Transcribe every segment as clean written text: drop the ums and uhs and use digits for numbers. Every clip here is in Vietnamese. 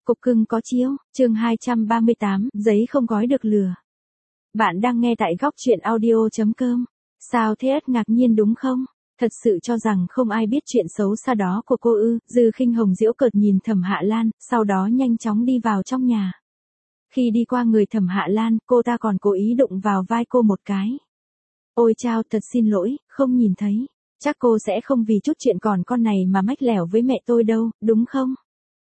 Cục cưng có chiếu, chương 238, giấy không gói được lừa. Bạn đang nghe tại góc truyện audio.com. Sao thế ất ngạc nhiên đúng không? Thật sự cho rằng không ai biết chuyện xấu xa đó của cô ư? Dư Khinh Hồng giễu cợt nhìn Thẩm Hạ Lan, sau đó nhanh chóng đi vào trong nhà. Khi đi qua người Thẩm Hạ Lan, cô ta còn cố ý đụng vào vai cô một cái. Ôi chao, thật xin lỗi, không nhìn thấy. Chắc cô sẽ không vì chút chuyện còn con này mà mách lẻo với mẹ tôi đâu, đúng không?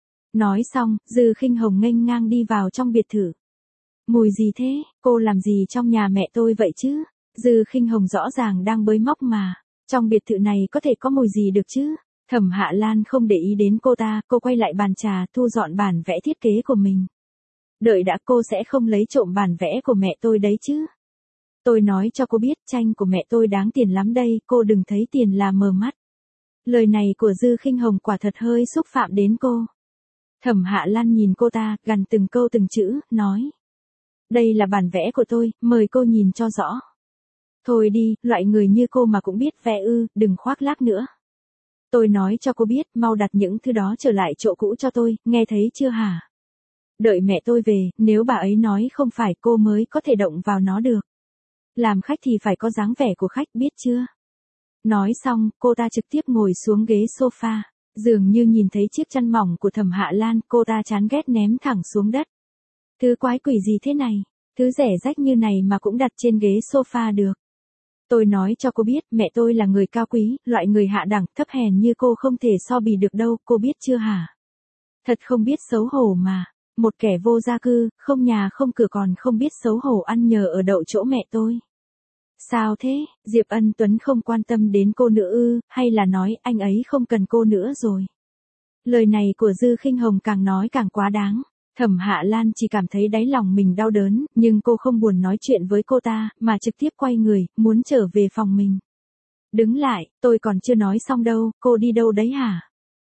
Nói xong, Dư Khinh Hồng nghênh ngang đi vào trong biệt thự. Mùi gì thế, cô làm gì trong nhà mẹ tôi vậy chứ? Dư Khinh Hồng rõ ràng đang bới móc mà. Trong biệt thự này có thể có mùi gì được chứ? Thẩm Hạ Lan không để ý đến cô ta, cô quay lại bàn trà thu dọn bản vẽ thiết kế của mình. Đợi đã, cô sẽ không lấy trộm bản vẽ của mẹ tôi đấy chứ? Tôi nói cho cô biết tranh của mẹ tôi đáng tiền lắm đây, cô đừng thấy tiền là mờ mắt. Lời này của Dư Khinh Hồng quả thật hơi xúc phạm đến cô. Thẩm Hạ Lan nhìn cô ta, gằn từng câu từng chữ, nói. Đây là bản vẽ của tôi, mời cô nhìn cho rõ. Thôi đi, loại người như cô mà cũng biết vẽ ư, đừng khoác lác nữa. Tôi nói cho cô biết, mau đặt những thứ đó trở lại chỗ cũ cho tôi, nghe thấy chưa hả? Đợi mẹ tôi về, nếu bà ấy nói không phải cô mới có thể động vào nó được. Làm khách thì phải có dáng vẻ của khách, biết chưa? Nói xong, cô ta trực tiếp ngồi xuống ghế sofa. Dường như nhìn thấy chiếc chăn mỏng của Thẩm Hạ Lan, cô ta chán ghét ném thẳng xuống đất. Thứ quái quỷ gì thế này? Thứ rẻ rách như này mà cũng đặt trên ghế sofa được. Tôi nói cho cô biết, mẹ tôi là người cao quý, loại người hạ đẳng, thấp hèn như cô không thể so bì được đâu, cô biết chưa hả? Thật không biết xấu hổ mà. Một kẻ vô gia cư, không nhà không cửa còn không biết xấu hổ ăn nhờ ở đậu chỗ mẹ tôi. Sao thế, Diệp Ân Tuấn không quan tâm đến cô nữa ư, hay là nói anh ấy không cần cô nữa rồi? Lời này của Dư Khinh Hồng càng nói càng quá đáng. Thẩm Hạ Lan chỉ cảm thấy đáy lòng mình đau đớn, nhưng cô không buồn nói chuyện với cô ta, mà trực tiếp quay người, muốn trở về phòng mình. Đứng lại, tôi còn chưa nói xong đâu, cô đi đâu đấy hả?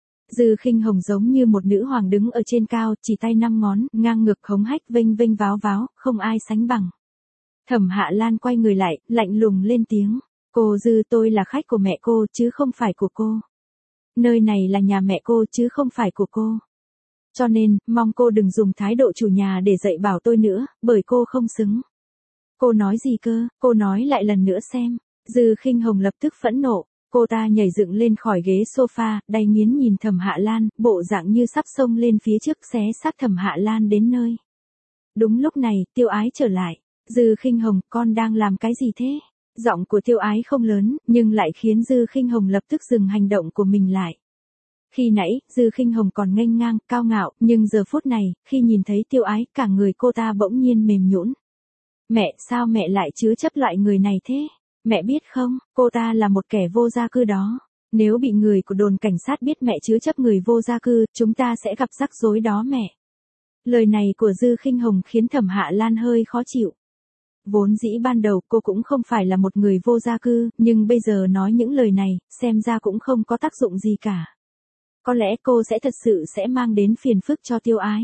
Dư Khinh Hồng giống như một nữ hoàng đứng ở trên cao, chỉ tay 5 ngón, ngang ngực hống hách vênh vênh váo váo, không ai sánh bằng. Thẩm Hạ Lan quay người lại, lạnh lùng lên tiếng. Cô Dư, tôi là khách của mẹ cô, chứ không phải của cô. Nơi này là nhà mẹ cô, chứ không phải của cô. Cho nên, mong cô đừng dùng thái độ chủ nhà để dạy bảo tôi nữa, bởi cô không xứng. Cô nói gì cơ, cô nói lại lần nữa xem. Dư Khinh Hồng lập tức phẫn nộ. Cô ta nhảy dựng lên khỏi ghế sofa, đay nghiến nhìn Thẩm Hạ Lan, bộ dạng như sắp xông lên phía trước xé xác Thẩm Hạ Lan đến nơi. Đúng lúc này, Tiêu Ái trở lại. Dư Khinh Hồng, con đang làm cái gì thế? Giọng của Tiêu Ái không lớn, nhưng lại khiến Dư Khinh Hồng lập tức dừng hành động của mình lại. Khi nãy, Dư Khinh Hồng còn nghênh ngang, cao ngạo, nhưng giờ phút này, khi nhìn thấy Tiêu Ái, cả người cô ta bỗng nhiên mềm nhũn. Mẹ, sao mẹ lại chứa chấp loại người này thế? Mẹ biết không, cô ta là một kẻ vô gia cư đó. Nếu bị người của đồn cảnh sát biết mẹ chứa chấp người vô gia cư, chúng ta sẽ gặp rắc rối đó mẹ. Lời này của Dư Khinh Hồng khiến Thẩm Hạ Lan hơi khó chịu. Vốn dĩ ban đầu cô cũng không phải là một người vô gia cư, nhưng bây giờ nói những lời này, xem ra cũng không có tác dụng gì cả. Có lẽ cô sẽ thật sự sẽ mang đến phiền phức cho Tiêu Ái.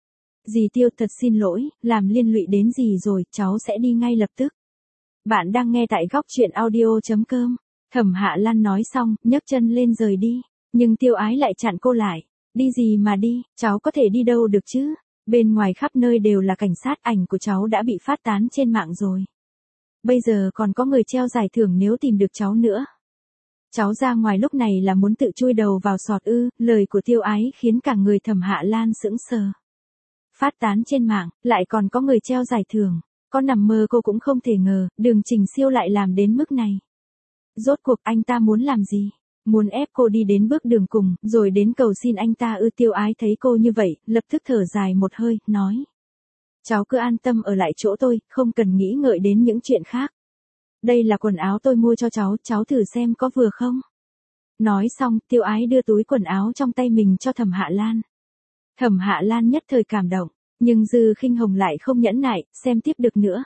Dì Tiêu, thật xin lỗi, làm liên lụy đến dì rồi, cháu sẽ đi ngay lập tức. Bạn đang nghe tại góc truyện audio.com. Thẩm Hạ Lan nói xong, nhấc chân lên rời đi. Nhưng Tiêu Ái lại chặn cô lại. Đi gì mà đi, cháu có thể đi đâu được chứ? Bên ngoài khắp nơi đều là cảnh sát, ảnh của cháu đã bị phát tán trên mạng rồi. Bây giờ còn có người treo giải thưởng nếu tìm được cháu nữa. Cháu ra ngoài lúc này là muốn tự chui đầu vào sọt ư? Lời của Tiêu Ái khiến cả người Thẩm Hạ Lan sững sờ. Phát tán trên mạng, lại còn có người treo giải thưởng. Có nằm mơ cô cũng không thể ngờ, Đường Trình Siêu lại làm đến mức này. Rốt cuộc anh ta muốn làm gì? Muốn ép cô đi đến bước đường cùng, rồi đến cầu xin anh ta ư? Tiêu Ái thấy cô như vậy, lập tức thở dài một hơi, nói. Cháu cứ an tâm ở lại chỗ tôi, không cần nghĩ ngợi đến những chuyện khác. Đây là quần áo tôi mua cho cháu thử xem có vừa không? Nói xong, Tiêu Ái đưa túi quần áo trong tay mình cho Thẩm Hạ Lan. Thẩm Hạ Lan nhất thời cảm động, nhưng Dư Khinh Hồng lại không nhẫn nại, xem tiếp được nữa.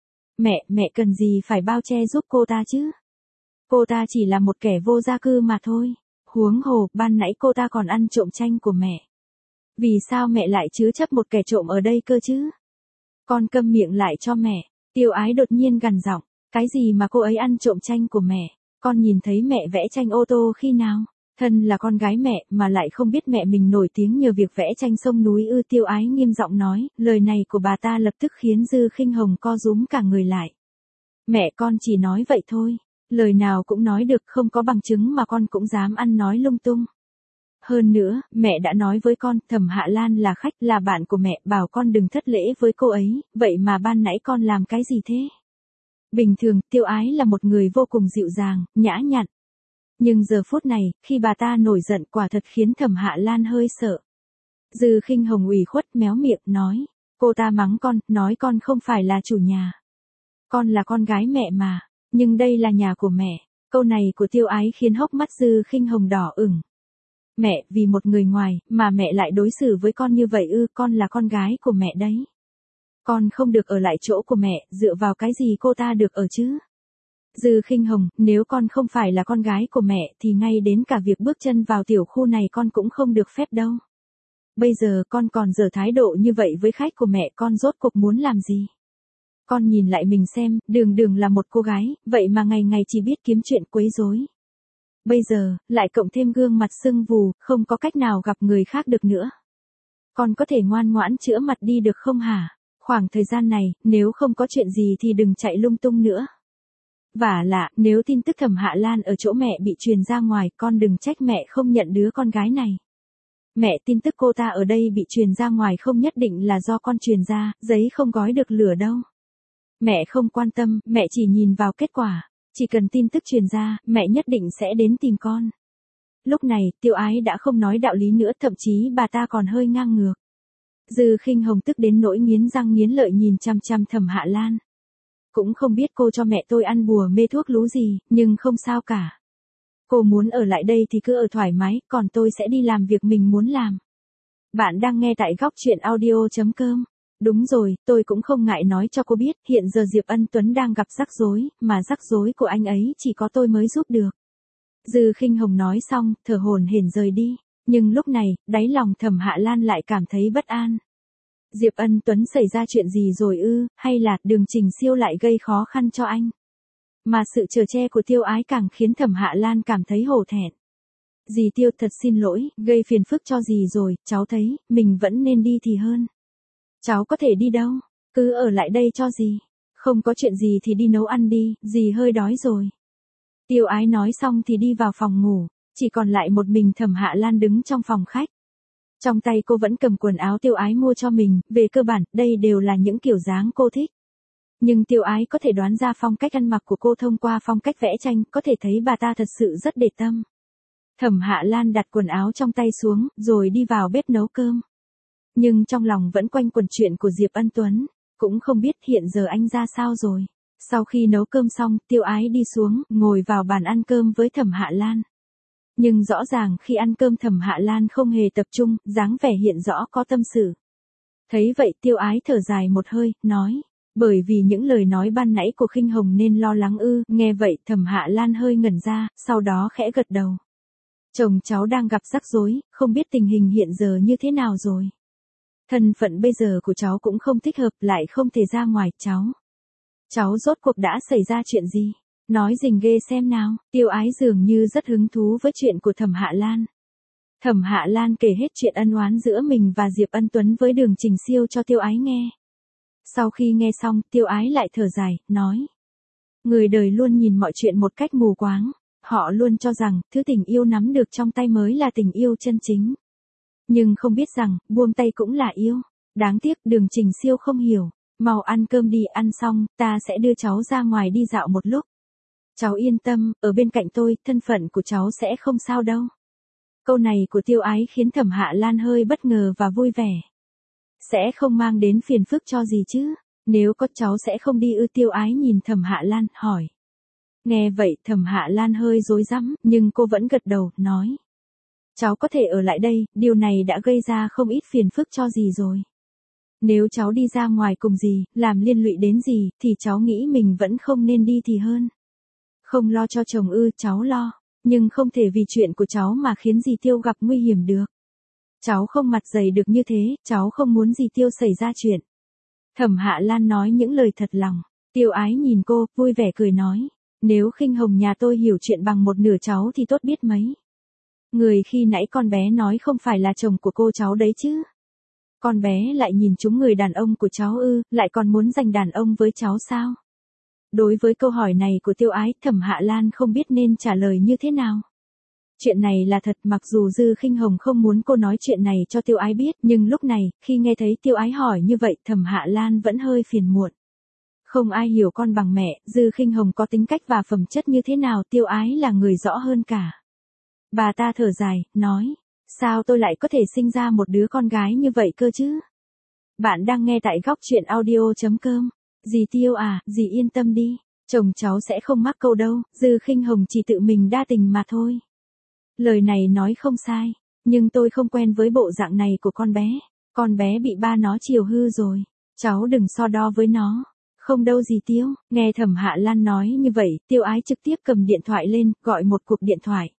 Mẹ cần gì phải bao che giúp cô ta chứ? Cô ta chỉ là một kẻ vô gia cư mà thôi. Huống hồ, ban nãy cô ta còn ăn trộm tranh của mẹ. Vì sao mẹ lại chứa chấp một kẻ trộm ở đây cơ chứ? Con câm miệng lại cho mẹ. Tiêu Ái đột nhiên gằn giọng. Cái gì mà cô ấy ăn trộm tranh của mẹ? Con nhìn thấy mẹ vẽ tranh ô tô khi nào? Thân là con gái mẹ mà lại không biết mẹ mình nổi tiếng nhờ việc vẽ tranh sông núi ư, Tiêu Ái nghiêm giọng nói, lời này của bà ta lập tức khiến Dư Khinh Hồng co rúm cả người lại. Mẹ con chỉ nói vậy thôi, lời nào cũng nói được, không có bằng chứng mà con cũng dám ăn nói lung tung. Hơn nữa, mẹ đã nói với con, Thẩm Hạ Lan là khách, là bạn của mẹ, bảo con đừng thất lễ với cô ấy, vậy mà ban nãy con làm cái gì thế? Bình thường, Tiêu Ái là một người vô cùng dịu dàng, nhã nhặn. Nhưng giờ phút này, khi bà ta nổi giận quả thật khiến Thẩm Hạ Lan hơi sợ. Dư Khinh Hồng ủy khuất méo miệng, nói, cô ta mắng con, nói con không phải là chủ nhà. Con là con gái mẹ mà, nhưng đây là nhà của mẹ. Câu này của Tiêu Ái khiến hốc mắt Dư Khinh Hồng đỏ ửng. Mẹ, vì một người ngoài, mà mẹ lại đối xử với con như vậy ư, con là con gái của mẹ đấy. Con không được ở lại chỗ của mẹ, dựa vào cái gì cô ta được ở chứ? Dư Khinh Hồng, nếu con không phải là con gái của mẹ thì ngay đến cả việc bước chân vào tiểu khu này con cũng không được phép đâu. Bây giờ con còn giở thái độ như vậy với khách của mẹ, con rốt cuộc muốn làm gì? Con nhìn lại mình xem, đường đường là một cô gái, vậy mà ngày ngày chỉ biết kiếm chuyện quấy rối. Bây giờ, lại cộng thêm gương mặt sưng vù, không có cách nào gặp người khác được nữa. Con có thể ngoan ngoãn chữa mặt đi được không hả? Khoảng thời gian này, nếu không có chuyện gì thì đừng chạy lung tung nữa. Vả lại, nếu tin tức Thẩm Hạ Lan ở chỗ mẹ bị truyền ra ngoài, con đừng trách mẹ không nhận đứa con gái này. Mẹ, tin tức cô ta ở đây bị truyền ra ngoài không nhất định là do con truyền ra, giấy không gói được lửa đâu. Mẹ không quan tâm, mẹ chỉ nhìn vào kết quả. Chỉ cần tin tức truyền ra, mẹ nhất định sẽ đến tìm con. Lúc này, Tiêu Ái đã không nói đạo lý nữa, thậm chí bà ta còn hơi ngang ngược. Dư Khinh Hồng tức đến nỗi nghiến răng nghiến lợi nhìn chằm chằm Thẩm Hạ Lan. Cũng không biết cô cho mẹ tôi ăn bùa mê thuốc lú gì, nhưng không sao cả. Cô muốn ở lại đây thì cứ ở thoải mái, còn tôi sẽ đi làm việc mình muốn làm. Bạn đang nghe tại góc truyện audio.com. Đúng rồi, tôi cũng không ngại nói cho cô biết, hiện giờ Diệp Ân Tuấn đang gặp rắc rối, mà rắc rối của anh ấy chỉ có tôi mới giúp được. Dư Khinh Hồng nói xong, thở hổn hển rời đi, nhưng lúc này, đáy lòng Thẩm Hạ Lan lại cảm thấy bất an. Diệp Ân Tuấn xảy ra chuyện gì rồi ư, hay là Đường Trình Siêu lại gây khó khăn cho anh? Mà sự chở che của Tiêu Ái càng khiến Thẩm Hạ Lan cảm thấy hổ thẹn. Dì Tiêu, thật xin lỗi, gây phiền phức cho dì rồi, cháu thấy, mình vẫn nên đi thì hơn. Cháu có thể đi đâu? Cứ ở lại đây cho dì. Không có chuyện gì thì đi nấu ăn đi, dì hơi đói rồi. Tiêu Ái nói xong thì đi vào phòng ngủ, chỉ còn lại một mình Thẩm Hạ Lan đứng trong phòng khách. Trong tay cô vẫn cầm quần áo Tiêu Ái mua cho mình, về cơ bản, đây đều là những kiểu dáng cô thích. Nhưng Tiêu Ái có thể đoán ra phong cách ăn mặc của cô thông qua phong cách vẽ tranh, có thể thấy bà ta thật sự rất để tâm. Thẩm Hạ Lan đặt quần áo trong tay xuống, rồi đi vào bếp nấu cơm. Nhưng trong lòng vẫn quanh quẩn chuyện của Diệp Ân Tuấn, cũng không biết hiện giờ anh ra sao rồi. Sau khi nấu cơm xong, Tiêu Ái đi xuống, ngồi vào bàn ăn cơm với Thẩm Hạ Lan. Nhưng rõ ràng khi ăn cơm Thẩm Hạ Lan không hề tập trung, dáng vẻ hiện rõ có tâm sự. Thấy vậy Tiêu Ái thở dài một hơi, nói, bởi vì những lời nói ban nãy của Khinh Hồng nên lo lắng ư. Nghe vậy Thẩm Hạ Lan hơi ngẩn ra, sau đó khẽ gật đầu. Chồng cháu đang gặp rắc rối, không biết tình hình hiện giờ như thế nào rồi. Thân phận bây giờ của cháu cũng không thích hợp, lại không thể ra ngoài, cháu rốt cuộc đã xảy ra chuyện gì? Nói rình ghê xem nào. Tiêu Ái dường như rất hứng thú với chuyện của Thẩm Hạ Lan. Thẩm Hạ Lan kể hết chuyện ân oán giữa mình và Diệp Ân Tuấn với Đường Trình Siêu cho Tiêu Ái nghe. Sau khi nghe xong, Tiêu Ái lại thở dài, nói. Người đời luôn nhìn mọi chuyện một cách mù quáng. Họ luôn cho rằng, thứ tình yêu nắm được trong tay mới là tình yêu chân chính. Nhưng không biết rằng, buông tay cũng là yêu. Đáng tiếc Đường Trình Siêu không hiểu. Mau ăn cơm đi, ăn xong, ta sẽ đưa cháu ra ngoài đi dạo một lúc. Cháu yên tâm, ở bên cạnh tôi, thân phận của cháu sẽ không sao đâu. Câu này của Tiêu Ái khiến Thẩm Hạ Lan hơi bất ngờ và vui vẻ. Sẽ không mang đến phiền phức cho gì chứ? Nếu có cháu sẽ không đi ư? Tiêu Ái nhìn Thẩm Hạ Lan, hỏi. Nghe vậy Thẩm Hạ Lan hơi rối rắm, nhưng cô vẫn gật đầu, nói. Cháu có thể ở lại đây, điều này đã gây ra không ít phiền phức cho dì rồi. Nếu cháu đi ra ngoài cùng dì, làm liên lụy đến dì, thì cháu nghĩ mình vẫn không nên đi thì hơn. Không lo cho chồng ư? Cháu lo, nhưng không thể vì chuyện của cháu mà khiến dì Tiêu gặp nguy hiểm được. Cháu không mặt dày được như thế, cháu không muốn dì Tiêu xảy ra chuyện. Thẩm Hạ Lan nói những lời thật lòng. Tiêu Ái nhìn cô, vui vẻ cười nói. Nếu Khinh Hồng nhà tôi hiểu chuyện bằng một nửa cháu thì tốt biết mấy. Người khi nãy con bé nói không phải là chồng của cô cháu đấy chứ. Con bé lại nhìn trúng người đàn ông của cháu ư, lại còn muốn giành đàn ông với cháu sao? Đối với câu hỏi này của Tiêu Ái, Thẩm Hạ Lan không biết nên trả lời như thế nào. Chuyện này là thật, mặc dù Dư Khinh Hồng không muốn cô nói chuyện này cho Tiêu Ái biết, nhưng lúc này, khi nghe thấy Tiêu Ái hỏi như vậy, Thẩm Hạ Lan vẫn hơi phiền muộn. Không ai hiểu con bằng mẹ, Dư Khinh Hồng có tính cách và phẩm chất như thế nào, Tiêu Ái là người rõ hơn cả. Bà ta thở dài, nói, sao tôi lại có thể sinh ra một đứa con gái như vậy cơ chứ? Bạn đang nghe tại góc chuyện audio.com. Dì Tiêu à, dì yên tâm đi, chồng cháu sẽ không mắc câu đâu, Dư Khinh Hồng chỉ tự mình đa tình mà thôi. Lời này nói không sai, nhưng tôi không quen với bộ dạng này của con bé bị ba nó chiều hư rồi, cháu đừng so đo với nó. Không đâu dì Tiêu, nghe Thẩm Hạ Lan nói như vậy, Tiêu Ái trực tiếp cầm điện thoại lên, gọi một cuộc điện thoại.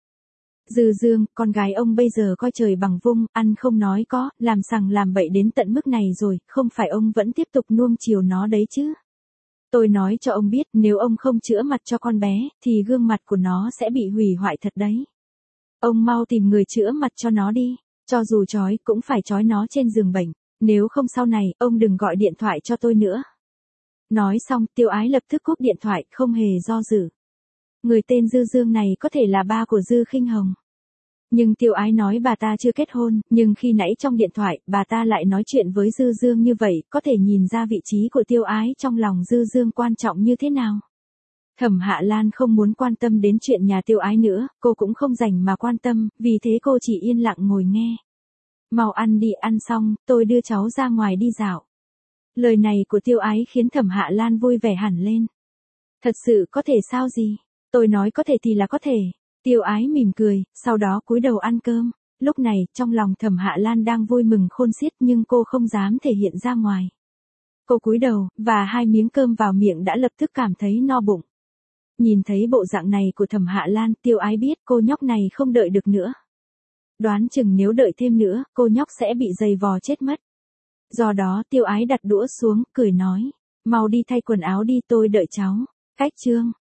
Dư Dương, con gái ông bây giờ coi trời bằng vung, ăn không nói có, làm sằng làm bậy đến tận mức này rồi, không phải ông vẫn tiếp tục nuông chiều nó đấy chứ. Tôi nói cho ông biết, nếu ông không chữa mặt cho con bé, thì gương mặt của nó sẽ bị hủy hoại thật đấy. Ông mau tìm người chữa mặt cho nó đi, cho dù trói cũng phải trói nó trên giường bệnh, nếu không sau này, ông đừng gọi điện thoại cho tôi nữa. Nói xong, Tiêu Ái lập tức cúp điện thoại, không hề do dự. Người tên Dư Dương này có thể là ba của Dư Khinh Hồng. Nhưng Tiêu Ái nói bà ta chưa kết hôn, nhưng khi nãy trong điện thoại, bà ta lại nói chuyện với Dư Dương như vậy, có thể nhìn ra vị trí của Tiêu Ái trong lòng Dư Dương quan trọng như thế nào. Thẩm Hạ Lan không muốn quan tâm đến chuyện nhà Tiêu Ái nữa, cô cũng không rảnh mà quan tâm, vì thế cô chỉ yên lặng ngồi nghe. Mau ăn đi, ăn xong, tôi đưa cháu ra ngoài đi dạo. Lời này của Tiêu Ái khiến Thẩm Hạ Lan vui vẻ hẳn lên. Thật sự có thể sao gì? Tôi nói có thể thì là có thể. Tiêu Ái mỉm cười, sau đó cúi đầu ăn cơm. Lúc này, trong lòng Thẩm Hạ Lan đang vui mừng khôn xiết nhưng cô không dám thể hiện ra ngoài. Cô cúi đầu, và 2 miếng cơm vào miệng đã lập tức cảm thấy no bụng. Nhìn thấy bộ dạng này của Thẩm Hạ Lan, Tiêu Ái biết cô nhóc này không đợi được nữa. Đoán chừng nếu đợi thêm nữa, cô nhóc sẽ bị dày vò chết mất. Do đó Tiêu Ái đặt đũa xuống, cười nói, mau đi thay quần áo đi, tôi đợi cháu. Cách chương